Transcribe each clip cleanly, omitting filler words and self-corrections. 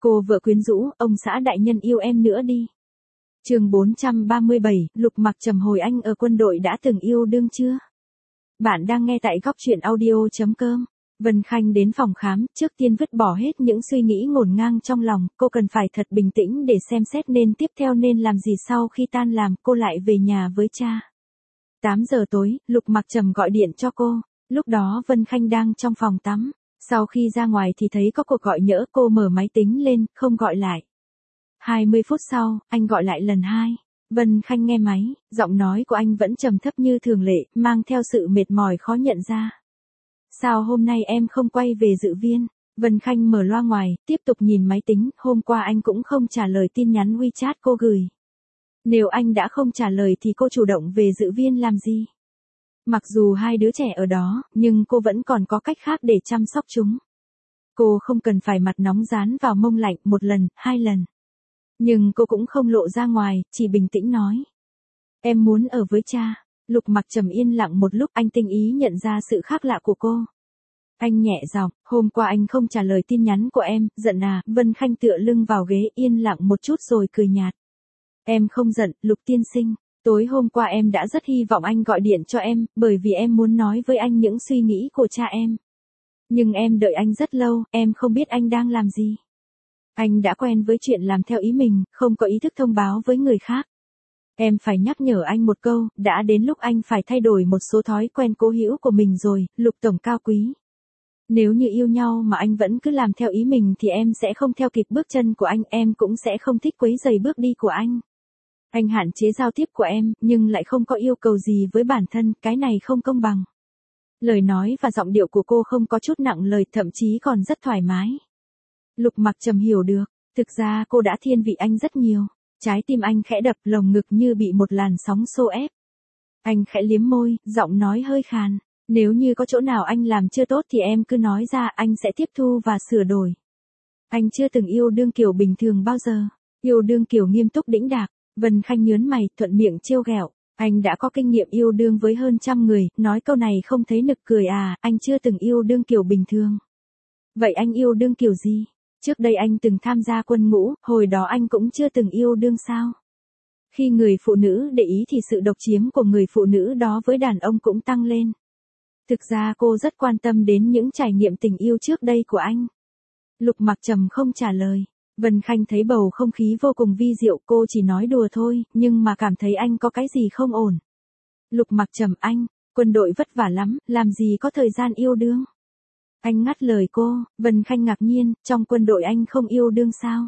Cô vợ quyến rũ, ông xã đại nhân yêu em nữa đi. Chương 437, Lục Mặc Trầm hồi anh ở quân đội đã từng yêu đương chưa? Bạn đang nghe tại góc truyện audio.com. Vân Khanh đến phòng khám, trước tiên vứt bỏ hết những suy nghĩ ngổn ngang trong lòng, cô cần phải thật bình tĩnh để xem xét nên tiếp theo nên làm gì. Sau khi tan làm, cô lại về nhà với cha. 8 giờ tối, Lục Mặc Trầm gọi điện cho cô, lúc đó Vân Khanh đang trong phòng tắm. Sau khi ra ngoài thì thấy có cuộc gọi nhỡ, cô mở máy tính lên, không gọi lại. 20 phút sau, anh gọi lại lần 2. Vân Khanh nghe máy, giọng nói của anh vẫn trầm thấp như thường lệ, mang theo sự mệt mỏi khó nhận ra. Sao hôm nay em không quay về dự viên? Vân Khanh mở loa ngoài, tiếp tục nhìn máy tính, hôm qua anh cũng không trả lời tin nhắn WeChat cô gửi. Nếu anh đã không trả lời thì cô chủ động về dự viên làm gì? Mặc dù hai đứa trẻ ở đó, nhưng cô vẫn còn có cách khác để chăm sóc chúng. Cô không cần phải mặt nóng dán vào mông lạnh 1 lần, 2 lần. Nhưng cô cũng không lộ ra ngoài, chỉ bình tĩnh nói. Em muốn ở với cha. Lục Mặc Trầm yên lặng một lúc, anh tinh ý nhận ra sự khác lạ của cô. Anh nhẹ giọng, hôm qua anh không trả lời tin nhắn của em, giận à? Vân Khanh tựa lưng vào ghế yên lặng một chút rồi cười nhạt. Em không giận, Lục tiên sinh. Tối hôm qua em đã rất hy vọng anh gọi điện cho em, bởi vì em muốn nói với anh những suy nghĩ của cha em. Nhưng em đợi anh rất lâu, em không biết anh đang làm gì. Anh đã quen với chuyện làm theo ý mình, không có ý thức thông báo với người khác. Em phải nhắc nhở anh một câu, đã đến lúc anh phải thay đổi một số thói quen cố hữu của mình rồi, Lục tổng cao quý. Nếu như yêu nhau mà anh vẫn cứ làm theo ý mình thì em sẽ không theo kịp bước chân của anh, em cũng sẽ không thích quấy rầy bước đi của anh. Anh hạn chế giao tiếp của em, nhưng lại không có yêu cầu gì với bản thân, cái này không công bằng. Lời nói và giọng điệu của cô không có chút nặng lời, thậm chí còn rất thoải mái. Lục Mặc Trầm hiểu được, thực ra cô đã thiên vị anh rất nhiều. Trái tim anh khẽ đập, lồng ngực như bị một làn sóng xô ép. Anh khẽ liếm môi, giọng nói hơi khàn. Nếu như có chỗ nào anh làm chưa tốt thì em cứ nói ra, anh sẽ tiếp thu và sửa đổi. Anh chưa từng yêu đương kiểu bình thường bao giờ. Yêu đương kiểu nghiêm túc đĩnh đạc. Vân Khanh nhớn mày, thuận miệng trêu ghẹo. Anh đã có kinh nghiệm yêu đương với hơn 100 người, nói câu này không thấy nực cười à? Anh chưa từng yêu đương kiểu bình thường. Vậy anh yêu đương kiểu gì? Trước đây anh từng tham gia quân ngũ, hồi đó anh cũng chưa từng yêu đương sao? Khi người phụ nữ để ý thì sự độc chiếm của người phụ nữ đó với đàn ông cũng tăng lên. Thực ra cô rất quan tâm đến những trải nghiệm tình yêu trước đây của anh. Lục Mặc Trầm không trả lời. Vân Khanh thấy bầu không khí vô cùng vi diệu, cô chỉ nói đùa thôi, nhưng mà cảm thấy anh có cái gì không ổn. Lục Mặc Trầm, anh, quân đội vất vả lắm, làm gì có thời gian yêu đương. Anh ngắt lời cô. Vân Khanh ngạc nhiên, trong quân đội anh không yêu đương sao?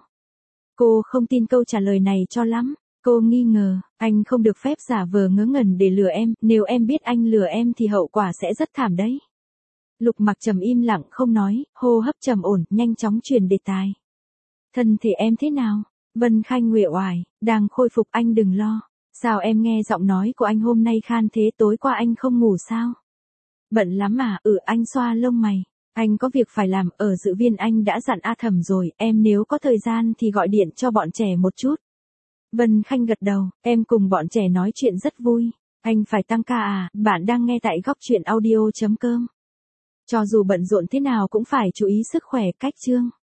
Cô không tin câu trả lời này cho lắm. Cô nghi ngờ, anh không được phép giả vờ ngớ ngẩn để lừa em, nếu em biết anh lừa em thì hậu quả sẽ rất thảm đấy. Lục Mặc Trầm im lặng không nói, hô hấp trầm ổn, nhanh chóng chuyển đề tài. Thân thể em thế nào? Vân Khanh uể oải, đang khôi phục, anh đừng lo. Sao em nghe giọng nói của anh hôm nay khan thế, tối qua anh không ngủ sao? Bận lắm à? Anh xoa lông mày. Anh có việc phải làm, ở dự viên anh đã dặn A Thẩm rồi, em nếu có thời gian thì gọi điện cho bọn trẻ một chút. Vân Khanh gật đầu, em cùng bọn trẻ nói chuyện rất vui. Anh phải tăng ca à? Bạn đang nghe tại góc truyện audio.com. Cho dù bận rộn thế nào cũng phải chú ý sức khỏe. Cách chương.